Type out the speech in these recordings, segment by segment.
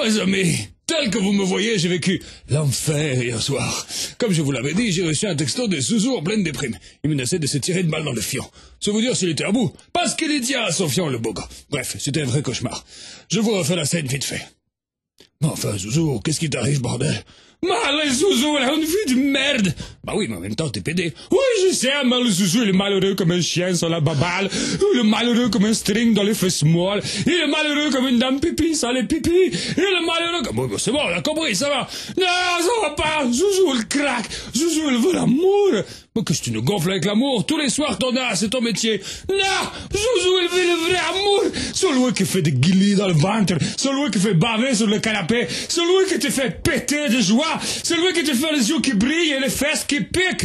Mes amis, tel que vous me voyez, j'ai vécu l'enfer hier soir. Comme je vous l'avais dit, j'ai reçu un texto de Zouzou en pleine déprime. Il menaçait de se tirer une balle dans le fion. C'est vous dire s'il était à bout, parce qu'il y tient à son fion, le beau gars. Bref, c'était un vrai cauchemar. Je vous refais la scène vite fait. Mais enfin, Zouzou, qu'est-ce qui t'arrive, bordel? Mais le Zouzou, il a une vie de merde. Bah oui, mais en même temps, t'es pédé. Oui, je sais, mais le Zouzou, il est malheureux comme un chien sur la baballe. Il est malheureux comme un string dans les fesses molles. Il est malheureux comme une dame pipi sans les pipis. Il est malheureux comme... Bon, c'est bon, on a compris, ça va. Non, ça va pas. Zouzou, il craque. Zouzou, il veut l'amour. Mais qu'est-ce que tu nous gonfles avec l'amour? Tous les soirs, t'en as, c'est ton métier. Non, Zouzou, il veut le vrai amour. Celui qui fait des guillis dans le ventre. Celui qui fait baver sur le canapé. Celui qui te fait péter de joie. Celui qui te fait les yeux qui brillent et les fesses qui piquent.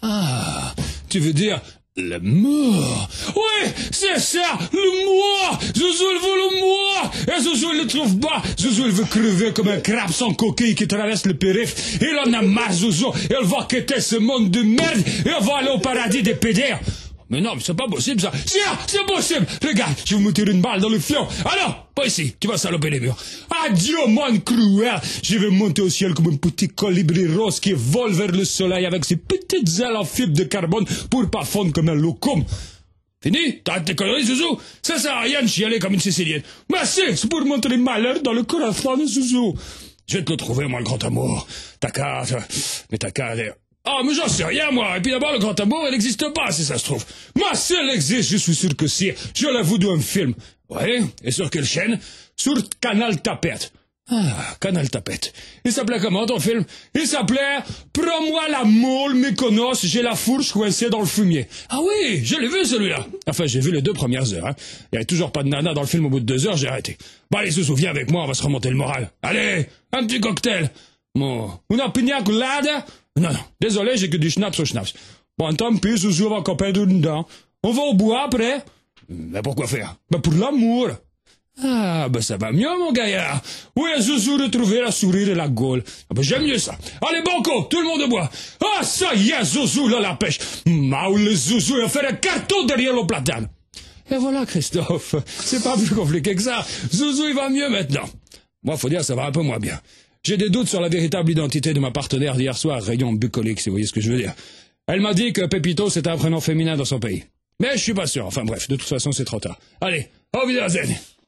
Ah, tu veux dire l'amour? Oui, c'est ça, l'amour. Zouzou, il veut l'amour. Et Zouzou, il le trouve pas. Zouzou, il veut crever comme un crabe sans coquille qui traverse le périph'. Il en a marre, Zouzou. Il va quitter ce monde de merde et on va aller au paradis des pédères. Mais non, mais c'est pas possible, ça. C'est possible. Regarde, je vais me tirer une balle dans le fion. Alors, pas ici. Tu vas saloper les murs. Adieu, mon cruel. Je vais monter au ciel comme un petit colibri rose qui vole vers le soleil avec ses petites ailes en fibre de carbone pour pas fondre comme un locum. Fini? T'arrêtes tes conneries, Zouzou? Ça sert à rien de chialer comme une Sicilienne. Mais c'est pour montrer malheur dans le corazon de Zouzou. Je vais te le trouver, moi, le grand amour. Ta carte. Mais ta carte... Ah, mais j'en sais rien, moi. Et puis d'abord, le grand amour, il n'existe pas, si ça se trouve. Moi, si elle existe, je suis sûr que si. Je l'avoue d'un film. Ouais, et sur quelle chaîne? Sur Canal Tapette. Ah, Canal Tapette. Il s'appelait comment, ton film? Il s'appelait « Prends-moi la moule, Mykonos, j'ai la fourche coincée dans le fumier ». Ah oui, je l'ai vu, celui-là. Enfin, j'ai vu les 2 premières heures. Hein. Il n'y avait toujours pas de nana dans le film au bout de 2 heures, j'ai arrêté. Bon, allez, Zouzou, viens avec moi, on va se remonter le moral. Allez, un petit cocktail. Bon, una pina colada? Non, désolé, j'ai que du schnaps au schnaps. Bon, tant pis, Zouzou va copain dedans. On va au bois après. Mais pourquoi faire? Ben pour l'amour. Ah, ben ça va mieux, mon gaillard. Oui, Zouzou retrouver la sourire et la gaule. Ah, ben j'aime mieux ça. Allez, banco, tout le monde au bois. Ah, ça y est, Zouzou, là, la pêche. Le Zouzou, il va faire un carton derrière le platane. Et voilà, Christophe. C'est pas plus compliqué que ça. Zouzou, il va mieux maintenant. Moi, faut dire, ça va un peu moins bien. J'ai des doutes sur la véritable identité de ma partenaire d'hier soir, rayon bucolique, si vous voyez ce que je veux dire. Elle m'a dit que Pépito, c'était un prénom féminin dans son pays. Mais je suis pas sûr. Enfin bref, de toute façon, c'est trop tard. Allez, au Wiedersehen.